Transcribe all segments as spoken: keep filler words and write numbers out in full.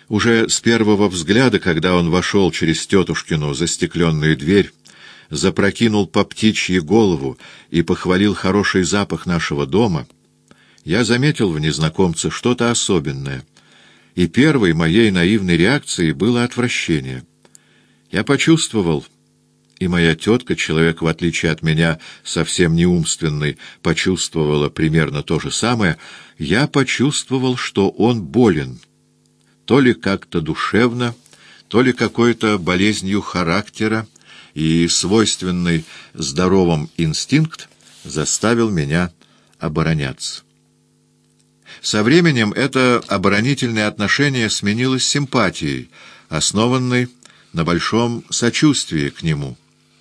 Уже с первого взгляда, когда он вошел через тетушкину застекленную дверь, запрокинул по птичьи голову и похвалил хороший запах нашего дома, я заметил в незнакомце что-то особенное, и первой моей наивной реакцией было отвращение. Я почувствовал, и моя тетка, человек, в отличие от меня, совсем не умственный, почувствовала примерно то же самое, я почувствовал, что он болен, то ли как-то душевно, то ли какой-то болезнью характера, и свойственный здоровым инстинкт заставил меня обороняться. Со временем это оборонительное отношение сменилось симпатией, основанной на большом сочувствии к нему,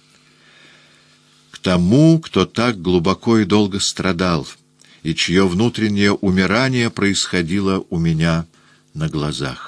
к тому, кто так глубоко и долго страдал, и чье внутреннее умирание происходило у меня на глазах.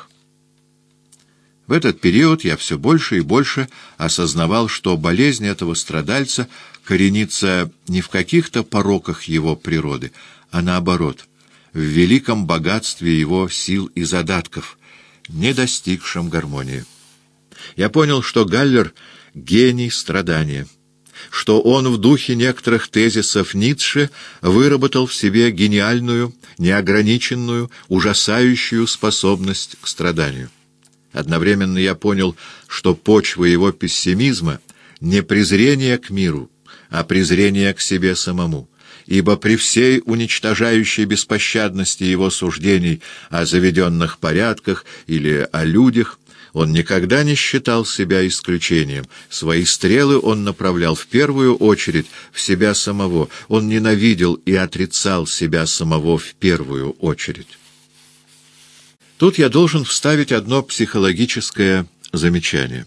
В этот период я все больше и больше осознавал, что болезнь этого страдальца коренится не в каких-то пороках его природы, а наоборот, в великом богатстве его сил и задатков, не достигшем гармонии. Я понял, что Галлер — гений страдания, что он в духе некоторых тезисов Ницше выработал в себе гениальную, неограниченную, ужасающую способность к страданию. Одновременно я понял, что почва его пессимизма не презрение к миру, а презрение к себе самому, ибо при всей уничтожающей беспощадности его суждений о заведенных порядках или о людях он никогда не считал себя исключением. Свои стрелы он направлял в первую очередь в себя самого, он ненавидел и отрицал себя самого в первую очередь. Тут я должен вставить одно психологическое замечание.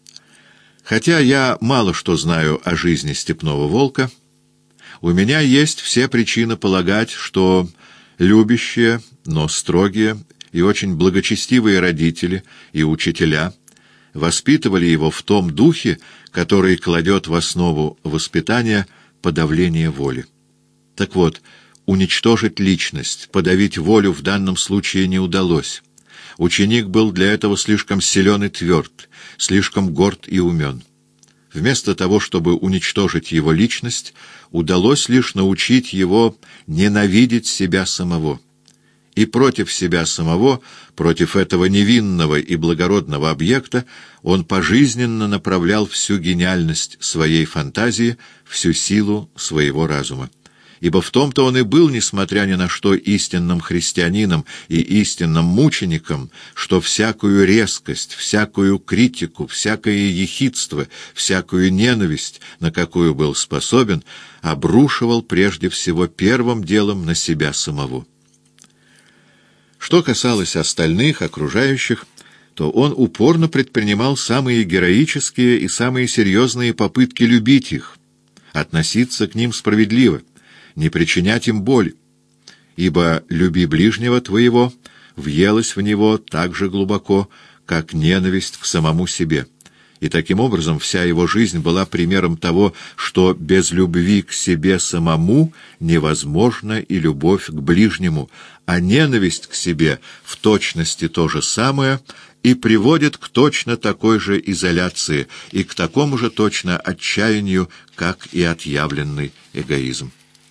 Хотя я мало что знаю о жизни степного волка, у меня есть все причины полагать, что любящие, но строгие и очень благочестивые родители и учителя воспитывали его в том духе, который кладет в основу воспитания подавление воли. Так вот, уничтожить личность, подавить волю в данном случае не удалось. Ученик был для этого слишком силен и тверд, слишком горд и умен. Вместо того, чтобы уничтожить его личность, удалось лишь научить его ненавидеть себя самого. И против себя самого, против этого невинного и благородного объекта, он пожизненно направлял всю гениальность своей фантазии, всю силу своего разума. Ибо в том-то он и был, несмотря ни на что, истинным христианином и истинным мучеником, что всякую резкость, всякую критику, всякое ехидство, всякую ненависть, на какую был способен, обрушивал прежде всего первым делом на себя самого. Что касалось остальных, окружающих, то он упорно предпринимал самые героические и самые серьезные попытки любить их, относиться к ним справедливо, не причинять им боль, ибо «люби ближнего твоего» въелась в него так же глубоко, как ненависть к самому себе. И таким образом вся его жизнь была примером того, что без любви к себе самому невозможна и любовь к ближнему, а ненависть к себе в точности то же самое и приводит к точно такой же изоляции и к такому же точно отчаянию, как и отъявленный эгоизм.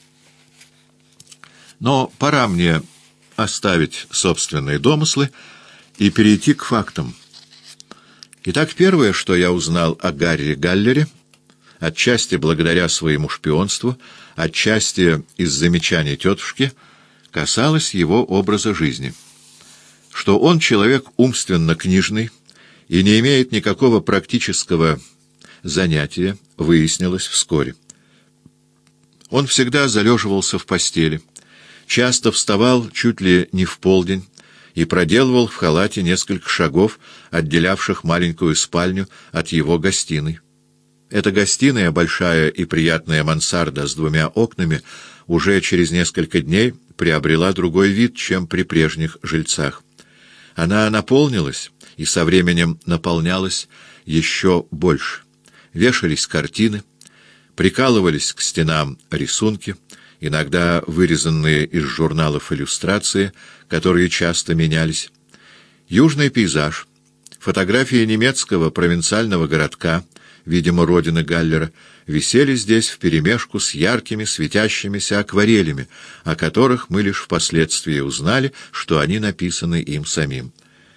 Но пора мне оставить собственные домыслы и перейти к фактам. Итак, первое, что я узнал о Гарри Галлере, отчасти благодаря своему шпионству, отчасти из замечаний тетушки, касалось его образа жизни. Что он человек умственно книжный и не имеет никакого практического занятия, выяснилось вскоре. Он всегда залеживался в постели, часто вставал чуть ли не в полдень и проделывал в халате несколько шагов, отделявших маленькую спальню от его гостиной. Эта гостиная, большая и приятная мансарда с двумя окнами, уже через несколько дней приобрела другой вид, чем при прежних жильцах. Она наполнилась и со временем наполнялась еще больше. Вешались картины, прикалывались к стенам рисунки, иногда вырезанные из журналов иллюстрации, которые часто менялись. Южный пейзаж, фотографии немецкого провинциального городка, видимо, родины Галлера, висели здесь вперемешку с яркими светящимися акварелями, о которых мы лишь впоследствии узнали, что они написаны им самим.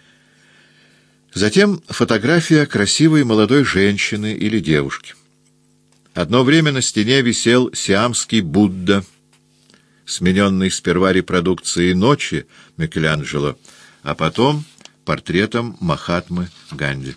Затем фотография красивой молодой женщины или девушки. Одно время на стене висел сиамский Будда, смененный сперва репродукцией «Ночи» Микеланджело, а потом портретом Махатмы Ганди.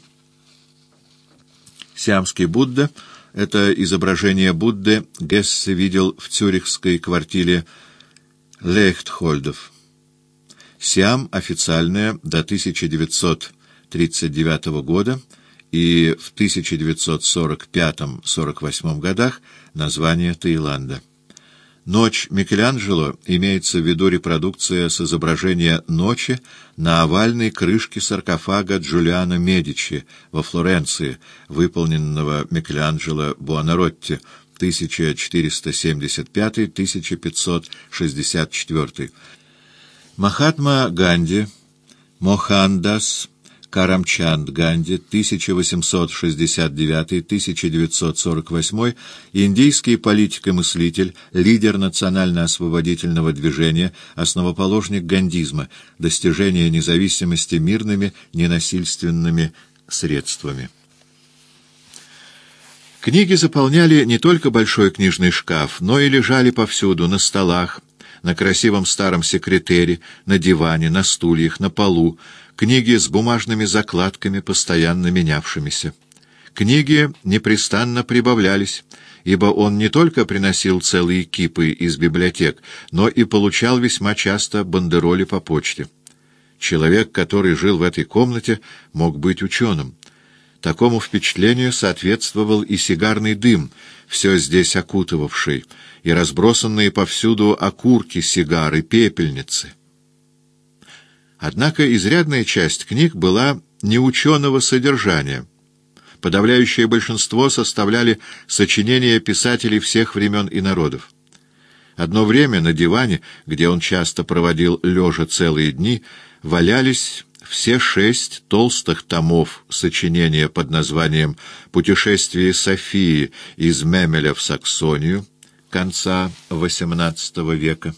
Сиамский Будда — это изображение Будды Гессе видел в цюрихской квартире Лейхтхольдов. Сиам официальная до тысяча девятьсот тридцать девятого года и в тысяча девятьсот сорок пятом — сорок восьмом годах название Таиланда. «Ночь» Микеланджело имеется в виду репродукция с изображения «Ночи» на овальной крышке саркофага Джулиано Медичи во Флоренции, выполненного Микеланджело Буонаротти тысяча четыреста семьдесят пятый — тысяча пятьсот шестьдесят четвёртый. Махатма Ганди, Мохандас Карамчанд Ганди, тысяча восемьсот шестьдесят девятый — тысяча девятьсот сорок восьмой, индийский политик и мыслитель, лидер национально-освободительного движения, основоположник гандизма, достижение независимости мирными, ненасильственными средствами. Книги заполняли не только большой книжный шкаф, но и лежали повсюду, на столах, на красивом старом секретере, на диване, на стульях, на полу, книги с бумажными закладками, постоянно менявшимися. Книги непрестанно прибавлялись, ибо он не только приносил целые кипы из библиотек, но и получал весьма часто бандероли по почте. Человек, который жил в этой комнате, мог быть ученым. Такому впечатлению соответствовал и сигарный дым, все здесь окутывавший, и разбросанные повсюду окурки сигар и пепельницы. Однако изрядная часть книг была неученого содержания. Подавляющее большинство составляли сочинения писателей всех времен и народов. Одно время на диване, где он часто проводил лежа целые дни, валялись все шесть толстых томов сочинения под названием «Путешествие Софии из Мемеля в Саксонию» конца восемнадцатого века.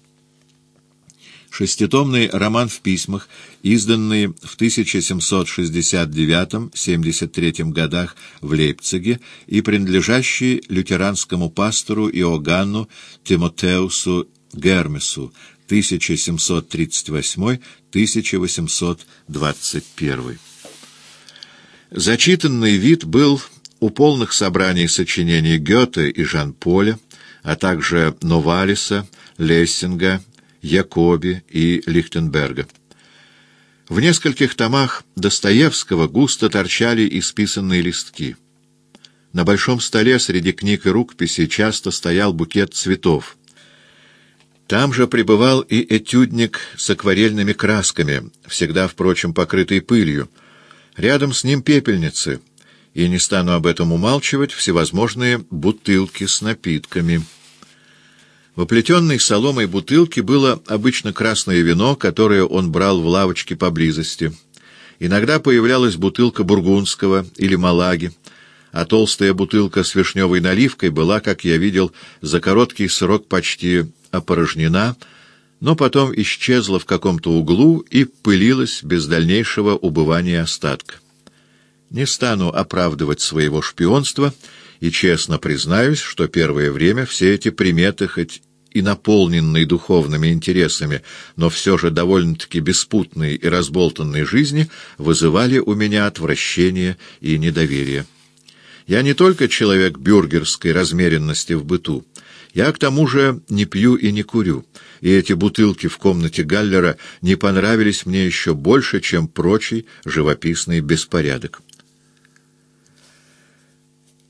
Шеститомный роман в письмах, изданный в тысяча семьсот шестьдесят девятом — семьдесят третьем годах в Лейпциге и принадлежащий лютеранскому пастору Иоганну Тимотеусу Гермесу, тысяча семьсот тридцать восьмой — тысяча восемьсот двадцать первый. Зачитанный вид был у полных собраний сочинений Гёте и Жан-Поля, а также Новалиса, Лессинга, Якоби и Лихтенберга. В нескольких томах Достоевского густо торчали исписанные листки. На большом столе среди книг и рукописей часто стоял букет цветов. Там же пребывал и этюдник с акварельными красками, всегда, впрочем, покрытый пылью. Рядом с ним пепельницы, и, не стану об этом умалчивать, всевозможные бутылки с напитками. В оплетенной соломой бутылке было обычно красное вино, которое он брал в лавочке поблизости. Иногда появлялась бутылка бургундского или малаги, а толстая бутылка с вишневой наливкой была, как я видел, за короткий срок почти опорожнена, но потом исчезла в каком-то углу и пылилась без дальнейшего убывания остатка. Не стану оправдывать своего шпионства и честно признаюсь, что первое время все эти приметы, хоть и наполненные духовными интересами, но все же довольно-таки беспутные и разболтанные жизни, вызывали у меня отвращение и недоверие. Я не только человек бюргерской размеренности в быту, я к тому же не пью и не курю, и эти бутылки в комнате Галлера не понравились мне еще больше, чем прочий живописный беспорядок.